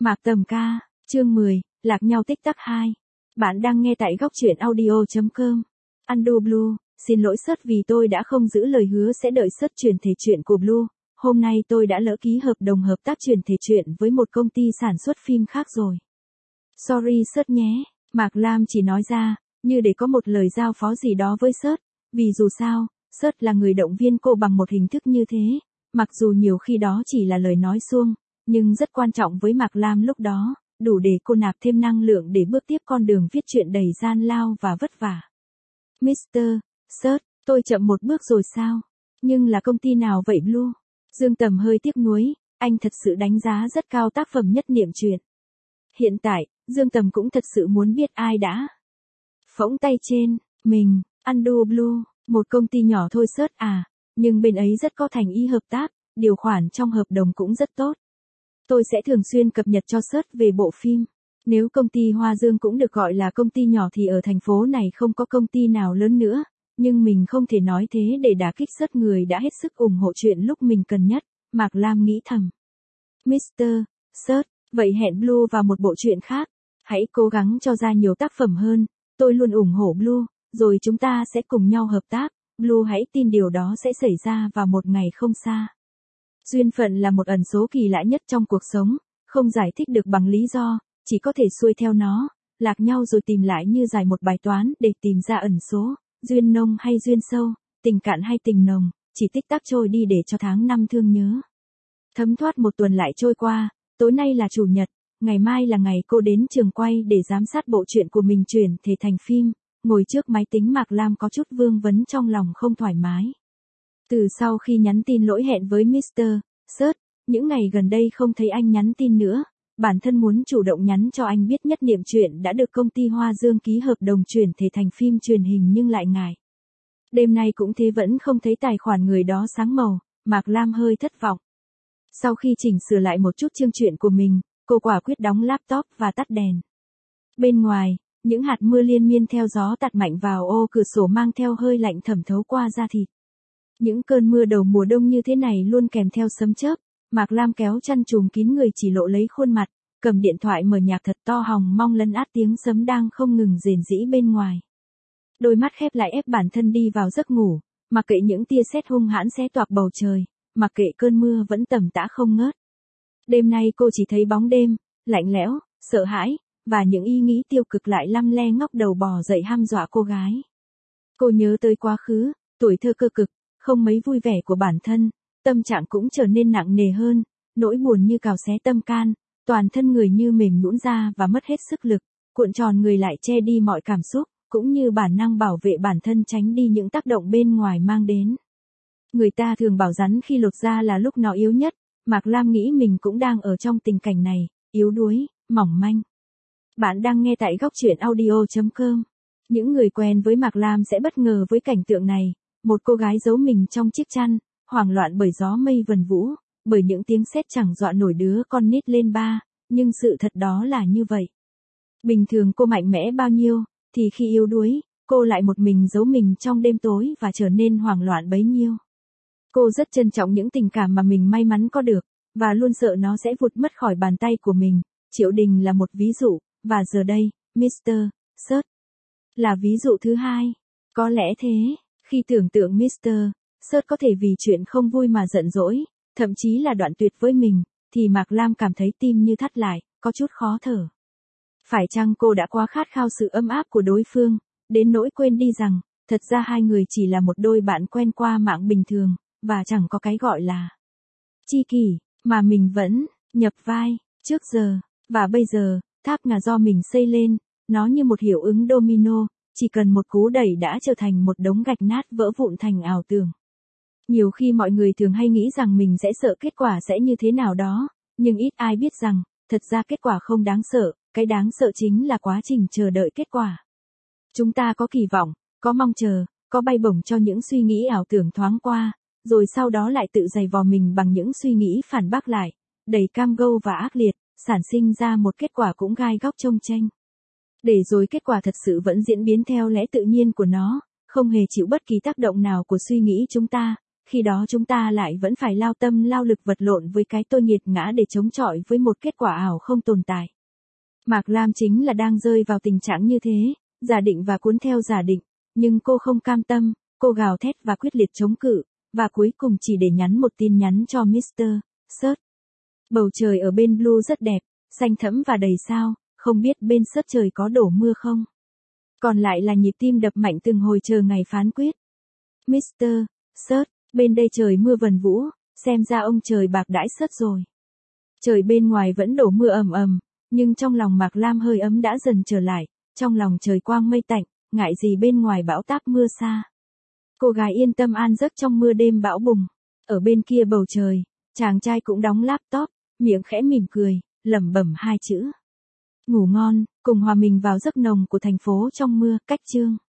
Mạc Tầm ca, chương 10, lạc nhau tích tắc 2. Bạn đang nghe tại góc truyện audio.com. Undo Blue, xin lỗi Sớt vì tôi đã không giữ lời hứa sẽ đợi Sớt chuyển thể truyện của Blue. Hôm nay tôi đã lỡ ký hợp đồng hợp tác chuyển thể truyện với một công ty sản xuất phim khác rồi. Sorry Sớt nhé, Mạc Lam chỉ nói ra, như để có một lời giao phó gì đó với Sớt. Vì dù sao, Sớt là người động viên cô bằng một hình thức như thế, mặc dù nhiều khi đó chỉ là lời nói suông, nhưng rất quan trọng với Mạc Lam lúc đó, đủ để cô nạp thêm năng lượng để bước tiếp con đường viết truyện đầy gian lao và vất vả. Mr. Sớt, tôi chậm một bước rồi sao? Nhưng là công ty nào vậy Blue? Dương Tầm hơi tiếc nuối, anh thật sự đánh giá rất cao tác phẩm nhất niệm truyện. Hiện tại, Dương Tầm cũng thật sự muốn biết ai đã phỗng tay trên mình. Undo Blue, một công ty nhỏ thôi Sớt à, nhưng bên ấy rất có thành ý hợp tác, điều khoản trong hợp đồng cũng rất tốt. Tôi sẽ thường xuyên cập nhật cho Sớt về bộ phim. Nếu công ty Hoa Dương cũng được gọi là công ty nhỏ thì ở thành phố này không có công ty nào lớn nữa, nhưng mình không thể nói thế để đả kích Sớt người đã hết sức ủng hộ chuyện lúc mình cần nhất, Mạc Lam nghĩ thầm. Mr. Sớt, vậy hẹn Blue vào một bộ truyện khác. Hãy cố gắng cho ra nhiều tác phẩm hơn, tôi luôn ủng hộ Blue, rồi chúng ta sẽ cùng nhau hợp tác, Blue hãy tin điều đó sẽ xảy ra vào một ngày không xa. Duyên phận là một ẩn số kỳ lạ nhất trong cuộc sống, không giải thích được bằng lý do, chỉ có thể xuôi theo nó, lạc nhau rồi tìm lại như giải một bài toán để tìm ra ẩn số, duyên nông hay duyên sâu, tình cạn hay tình nồng, chỉ tích tắc trôi đi để cho tháng năm thương nhớ. Thấm thoát một tuần lại trôi qua, tối nay là chủ nhật, ngày mai là ngày cô đến trường quay để giám sát bộ truyện của mình chuyển thể thành phim, ngồi trước máy tính Mạc Lam có chút vương vấn trong lòng không thoải mái. Từ sau khi nhắn tin lỗi hẹn với Mr. Sớt, những ngày gần đây không thấy anh nhắn tin nữa, bản thân muốn chủ động nhắn cho anh biết nhất niệm truyện đã được công ty Hoa Dương ký hợp đồng chuyển thể thành phim truyền hình nhưng lại ngại. Đêm nay cũng thế vẫn không thấy tài khoản người đó sáng màu, Mạc Lam hơi thất vọng. Sau khi chỉnh sửa lại một chút chương truyện của mình, cô quả quyết đóng laptop và tắt đèn. Bên ngoài, những hạt mưa liên miên theo gió tạt mạnh vào ô cửa sổ mang theo hơi lạnh thẩm thấu qua da thịt. Những cơn mưa đầu mùa đông như thế này luôn kèm theo sấm chớp, Mạc Lam kéo chăn trùm kín người chỉ lộ lấy khuôn mặt, cầm điện thoại mở nhạc thật to hòng mong lấn át tiếng sấm đang không ngừng rền rĩ bên ngoài. Đôi mắt khép lại ép bản thân đi vào giấc ngủ, mặc kệ những tia sét hung hãn xé toạc bầu trời, mặc kệ cơn mưa vẫn tầm tã không ngớt. Đêm nay cô chỉ thấy bóng đêm, lạnh lẽo, sợ hãi, và những ý nghĩ tiêu cực lại lăm le ngóc đầu bò dậy hăm dọa cô gái. Cô nhớ tới quá khứ, tuổi thơ cơ cực, không mấy vui vẻ của bản thân, tâm trạng cũng trở nên nặng nề hơn, nỗi buồn như cào xé tâm can, toàn thân người như mềm nhũn ra và mất hết sức lực, cuộn tròn người lại che đi mọi cảm xúc, cũng như bản năng bảo vệ bản thân tránh đi những tác động bên ngoài mang đến. Người ta thường bảo rắn khi lột da là lúc nó yếu nhất, Mạc Lam nghĩ mình cũng đang ở trong tình cảnh này, yếu đuối, mỏng manh. Bạn đang nghe tại góc truyện audio.com. Những người quen với Mạc Lam sẽ bất ngờ với cảnh tượng này, một cô gái giấu mình trong chiếc chăn, hoảng loạn bởi gió mây vần vũ, bởi những tiếng sét chẳng dọa nổi đứa con nít lên 3, nhưng sự thật đó là như vậy. Bình thường cô mạnh mẽ bao nhiêu, thì khi yếu đuối, cô lại một mình giấu mình trong đêm tối và trở nên hoảng loạn bấy nhiêu. Cô rất trân trọng những tình cảm mà mình may mắn có được, và luôn sợ nó sẽ vụt mất khỏi bàn tay của mình. Triệu Đình là một ví dụ, và giờ đây, Mr. Sớt là ví dụ thứ hai. Có lẽ thế, khi tưởng tượng Mr. Sớt có thể vì chuyện không vui mà giận dỗi, thậm chí là đoạn tuyệt với mình, thì Mạc Lam cảm thấy tim như thắt lại, có chút khó thở. Phải chăng cô đã quá khát khao sự ấm áp của đối phương, đến nỗi quên đi rằng, thật ra hai người chỉ là một đôi bạn quen qua mạng bình thường, và chẳng có cái gọi là tri kỷ, mà mình vẫn nhập vai, trước giờ, và bây giờ, tháp ngà do mình xây lên, nó như một hiệu ứng domino, chỉ cần một cú đẩy đã trở thành một đống gạch nát vỡ vụn thành ảo tưởng. Nhiều khi mọi người thường hay nghĩ rằng mình sẽ sợ kết quả sẽ như thế nào đó, nhưng ít ai biết rằng, thật ra kết quả không đáng sợ, cái đáng sợ chính là quá trình chờ đợi kết quả. Chúng ta có kỳ vọng, có mong chờ, có bay bổng cho những suy nghĩ ảo tưởng thoáng qua, rồi sau đó lại tự giày vò mình bằng những suy nghĩ phản bác lại, đầy cam go và ác liệt, sản sinh ra một kết quả cũng gai góc chông chênh. Để rồi kết quả thật sự vẫn diễn biến theo lẽ tự nhiên của nó, không hề chịu bất kỳ tác động nào của suy nghĩ chúng ta, khi đó chúng ta lại vẫn phải lao tâm lao lực vật lộn với cái tôi nghiệt ngã để chống chọi với một kết quả ảo không tồn tại. Mạc Lam chính là đang rơi vào tình trạng như thế, giả định và cuốn theo giả định, nhưng cô không cam tâm, cô gào thét và quyết liệt chống cự, và cuối cùng chỉ để nhắn một tin nhắn cho Mr. Search. Bầu trời ở bên Blue rất đẹp, xanh thẫm và đầy sao, không biết bên Search trời có đổ mưa không? Còn lại là nhịp tim đập mạnh từng hồi chờ ngày phán quyết. Mr. Search, bên đây trời mưa vần vũ, xem ra ông trời bạc đãi Search rồi. Trời bên ngoài vẫn đổ mưa ầm ầm, nhưng trong lòng Mạc Lam hơi ấm đã dần trở lại, trong lòng trời quang mây tạnh, ngại gì bên ngoài bão táp mưa xa. Cô gái yên tâm an giấc trong mưa đêm bão bùng. Ở bên kia bầu trời, chàng trai cũng đóng laptop, miệng khẽ mỉm cười, lẩm bẩm hai chữ. Ngủ ngon, cùng hòa mình vào giấc nồng của thành phố trong mưa, cách chương.